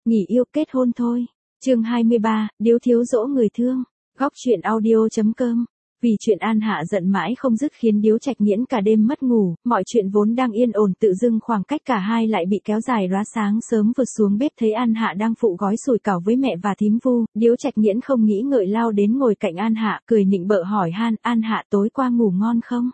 nghỉ yêu kết hôn thôi. Chương 23, điếu thiếu dỗ người thương. Góc truyện audio.com. Vì chuyện An Hạ giận mãi không dứt khiến Điếu Trạch Nghiễn cả đêm mất ngủ, mọi chuyện vốn đang yên ổn tự dưng khoảng cách cả hai lại bị kéo dài ra. Sáng sớm vượt xuống bếp thấy An Hạ đang phụ gói sủi cảo với mẹ và thím Vu, Điếu Trạch Nghiễn không nghĩ ngợi lao đến ngồi cạnh An Hạ, cười nịnh bợ hỏi han, An Hạ tối qua ngủ ngon không?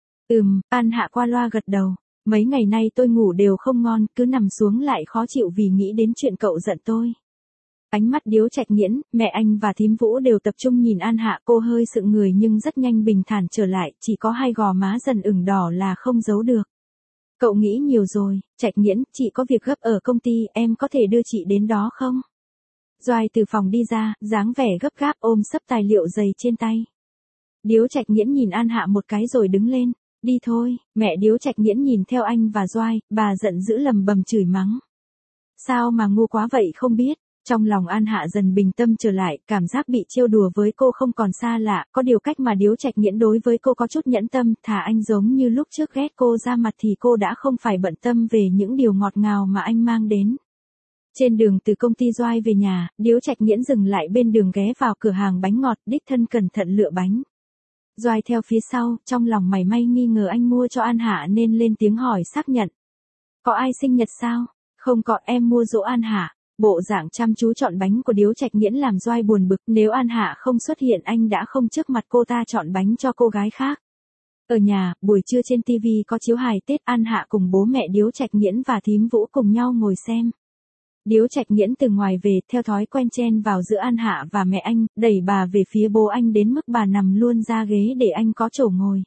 An Hạ qua loa gật đầu. Mấy ngày nay tôi ngủ đều không ngon, cứ nằm xuống lại khó chịu vì nghĩ đến chuyện cậu giận tôi. Ánh mắt Điếu Trạch Nghiễn, mẹ anh và thím Vũ đều tập trung nhìn An Hạ, cô hơi sững người nhưng rất nhanh bình thản trở lại, chỉ có hai gò má dần ửng đỏ là không giấu được. Cậu nghĩ nhiều rồi, Trạch Nghiễn, chị có việc gấp ở công ty, em có thể đưa chị đến đó không? Doai từ phòng đi ra, dáng vẻ gấp gáp ôm xấp tài liệu dày trên tay. Điếu Trạch Nghiễn nhìn An Hạ một cái rồi đứng lên, đi thôi. Mẹ Điếu Trạch Nghiễn nhìn theo anh và Doai, bà giận dữ lầm bầm chửi mắng. Sao mà ngu quá vậy không biết. Trong lòng An Hạ dần bình tâm trở lại, cảm giác bị trêu đùa với cô không còn xa lạ, có điều cách mà Điếu Trạch Nghiễn đối với cô có chút nhẫn tâm, thà anh giống như lúc trước ghét cô ra mặt thì cô đã không phải bận tâm về những điều ngọt ngào mà anh mang đến. Trên đường từ công ty Doai về nhà, Điếu Trạch Nghiễn dừng lại bên đường ghé vào cửa hàng bánh ngọt, đích thân cẩn thận lựa bánh. Doai theo phía sau, trong lòng mảy may nghi ngờ anh mua cho An Hạ nên lên tiếng hỏi xác nhận. Có ai sinh nhật sao? Không có, em mua giỗ An Hạ. Bộ dạng chăm chú chọn bánh của Điếu Trạch Nghiễn làm Doai buồn bực, nếu An Hạ không xuất hiện anh đã không trước mặt cô ta chọn bánh cho cô gái khác. Ở nhà, buổi trưa trên TV có chiếu hài Tết, An Hạ cùng bố mẹ Điếu Trạch Nghiễn và thím Vũ cùng nhau ngồi xem. Điếu Trạch Nghiễn từ ngoài về, theo thói quen chen vào giữa An Hạ và mẹ anh, đẩy bà về phía bố anh đến mức bà nằm luôn ra ghế để anh có chỗ ngồi.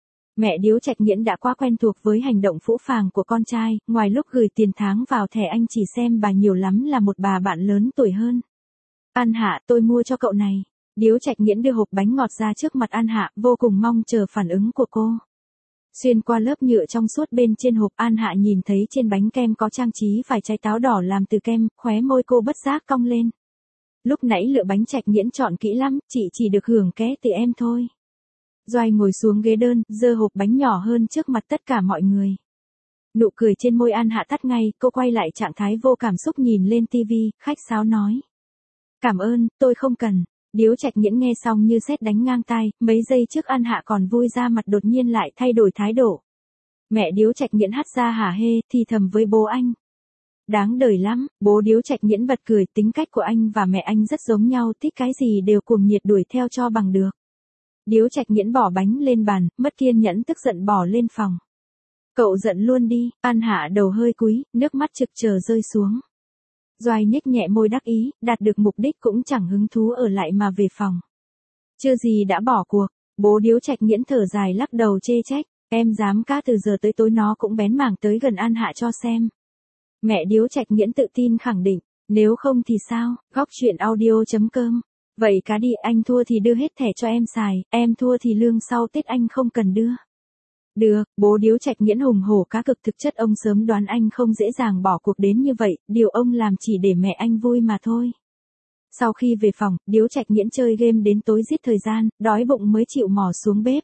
Mẹ Điếu Trạch Nghiễn đã quá quen thuộc với hành động phũ phàng của con trai, ngoài lúc gửi tiền tháng vào thẻ anh chỉ xem bà nhiều lắm là một bà bạn lớn tuổi hơn. An Hạ, tôi mua cho cậu này. Điếu Trạch Nghiễn đưa hộp bánh ngọt ra trước mặt An Hạ, vô cùng mong chờ phản ứng của cô. Xuyên qua lớp nhựa trong suốt bên trên hộp, An Hạ nhìn thấy trên bánh kem có trang trí vài trái táo đỏ làm từ kem, khóe môi cô bất giác cong lên. Lúc nãy lựa bánh Trạch Nghiễn chọn kỹ lắm, chị chỉ được hưởng ké từ em thôi. Doai ngồi xuống ghế đơn, giơ hộp bánh nhỏ hơn trước mặt tất cả mọi người. Nụ cười trên môi An Hạ tắt ngay, cô quay lại trạng thái vô cảm xúc nhìn lên TV, khách sáo nói. Cảm ơn, tôi không cần. Điếu Trạch Nghiễn nghe xong như sét đánh ngang tai, mấy giây trước An Hạ còn vui ra mặt đột nhiên lại thay đổi thái độ. Mẹ Điếu Trạch Nghiễn hắt ra hả hê, thì thầm với bố anh. Đáng đời lắm, bố Điếu Trạch Nghiễn bật cười, tính cách của anh và mẹ anh rất giống nhau, thích cái gì đều cuồng nhiệt đuổi theo cho bằng được. Điếu Trạch Nghiễn bỏ bánh lên bàn, mất kiên nhẫn tức giận bỏ lên phòng. Cậu giận luôn đi. An Hạ đầu hơi cúi, nước mắt trực chờ rơi xuống. Doai nhếch nhẹ môi đắc ý, đạt được mục đích cũng chẳng hứng thú ở lại mà về phòng. Chưa gì đã bỏ cuộc, bố Điếu Trạch Nghiễn thở dài lắc đầu chê trách, em dám cá từ giờ tới tối nó cũng bén mảng tới gần An Hạ cho xem. Mẹ Điếu Trạch Nghiễn tự tin khẳng định, nếu không thì sao? Góc truyện audio.com. Vậy cá đi, anh thua thì đưa hết thẻ cho em xài, em thua thì lương sau Tết anh không cần đưa. Được, bố Điếu Trạch Nghiễn hùng hổ cá cực, thực chất ông sớm đoán anh không dễ dàng bỏ cuộc đến như vậy, điều ông làm chỉ để mẹ anh vui mà thôi. Sau khi về phòng, Điếu Trạch Nghiễn chơi game đến tối giết thời gian, đói bụng mới chịu mò xuống bếp.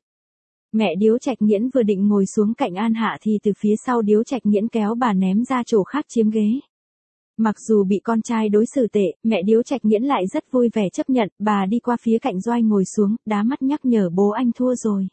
Mẹ Điếu Trạch Nghiễn vừa định ngồi xuống cạnh An Hạ thì từ phía sau Điếu Trạch Nghiễn kéo bà ném ra chỗ khác chiếm ghế. Mặc dù bị con trai đối xử tệ, mẹ Điếu Trạch Nghiễn lại rất vui vẻ chấp nhận, bà đi qua phía cạnh Doai ngồi xuống, đá mắt nhắc nhở bố anh thua rồi.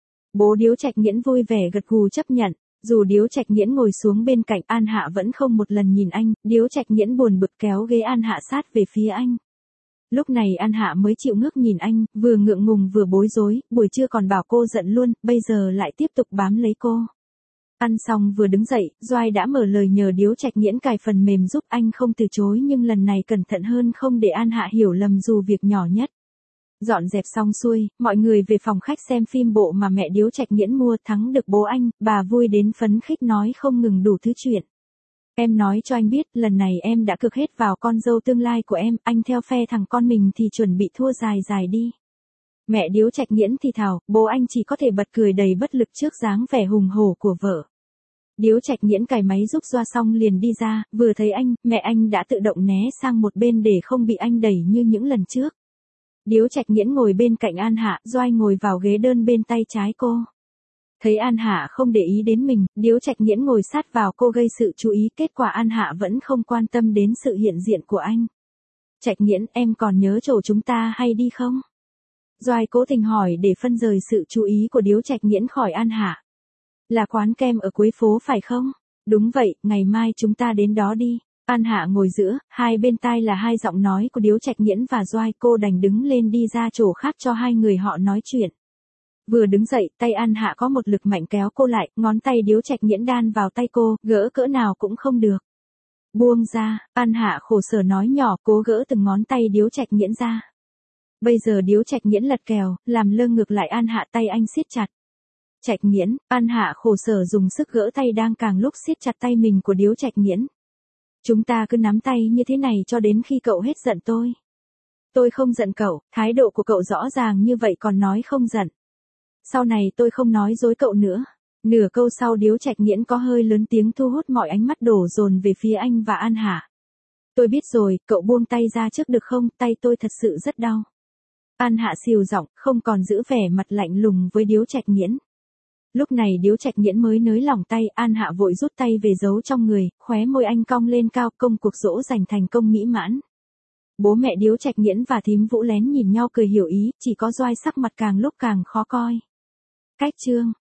Bố Điếu Trạch Nghiễn vui vẻ gật gù chấp nhận, dù Điếu Trạch Nghiễn ngồi xuống bên cạnh An Hạ vẫn không một lần nhìn anh, Điếu Trạch Nghiễn buồn bực kéo ghế An Hạ sát về phía anh. Lúc này An Hạ mới chịu ngước nhìn anh, vừa ngượng ngùng vừa bối rối, buổi trưa còn bảo cô giận luôn, bây giờ lại tiếp tục bám lấy cô. Ăn xong vừa đứng dậy, Doai đã mở lời nhờ Điếu Trạch Nghiễn cài phần mềm giúp anh không từ chối nhưng lần này cẩn thận hơn không để An Hạ hiểu lầm dù việc nhỏ nhất. Dọn dẹp xong xuôi, mọi người về phòng khách xem phim bộ mà mẹ Điếu Trạch Nghiễn mua, thắng được bố anh, bà vui đến phấn khích nói không ngừng đủ thứ chuyện. Em nói cho anh biết, lần này em đã cực hết vào con dâu tương lai của em, anh theo phe thằng con mình thì chuẩn bị thua dài dài đi. Mẹ Điếu Trạch Nghiễn thì thào, bố anh chỉ có thể bật cười đầy bất lực trước dáng vẻ hùng hổ của vợ. Điếu Trạch Nghiễn cài máy giúp Doa xong liền đi ra, vừa thấy anh, mẹ anh đã tự động né sang một bên để không bị anh đẩy như những lần trước. Điếu Trạch Nghiễn ngồi bên cạnh An Hạ, Doai ngồi vào ghế đơn bên tay trái cô. Thấy An Hạ không để ý đến mình, Điếu Trạch Nghiễn ngồi sát vào cô gây sự chú ý, kết quả An Hạ vẫn không quan tâm đến sự hiện diện của anh. Trạch Nghiễn, em còn nhớ chỗ chúng ta hay đi không? Doài cố tình hỏi để phân rời sự chú ý của Điếu Trạch Nghiễn khỏi An Hạ. Là quán kem ở cuối phố phải không? Đúng vậy, ngày mai chúng ta đến đó đi. An Hạ ngồi giữa, hai bên tai là hai giọng nói của Điếu Trạch Nghiễn và Doài, cô đành đứng lên đi ra chỗ khác cho hai người họ nói chuyện. Vừa đứng dậy, tay An Hạ có một lực mạnh kéo cô lại, ngón tay Điếu Trạch Nghiễn đan vào tay cô, gỡ cỡ nào cũng không được. Buông ra, An Hạ khổ sở nói nhỏ, cố gỡ từng ngón tay Điếu Trạch Nghiễn ra. Bây giờ Điếu Trạch Nghiễn lật kèo, làm lơ ngược lại An Hạ, tay anh siết chặt. Trạch Nghiễn, An Hạ khổ sở dùng sức gỡ tay đang càng lúc siết chặt tay mình của Điếu Trạch Nghiễn. Chúng ta cứ nắm tay như thế này cho đến khi cậu hết giận tôi. Tôi không giận cậu, thái độ của cậu rõ ràng như vậy còn nói không giận. Sau này tôi không nói dối cậu nữa. Nửa câu sau Điếu Trạch Nghiễn có hơi lớn tiếng thu hút mọi ánh mắt đổ dồn về phía anh và An Hạ. Tôi biết rồi, cậu buông tay ra trước được không, tay tôi thật sự rất đau. An Hạ xìu giọng, không còn giữ vẻ mặt lạnh lùng với Điếu Trạch Nghiễn. Lúc này Điếu Trạch Nghiễn mới nới lỏng tay, An Hạ vội rút tay về giấu trong người, khóe môi anh cong lên cao, công cuộc dỗ dành thành công mỹ mãn. Bố mẹ Điếu Trạch Nghiễn và thím Vũ lén nhìn nhau cười hiểu ý, chỉ có Doài sắc mặt càng lúc càng khó coi. Cách chương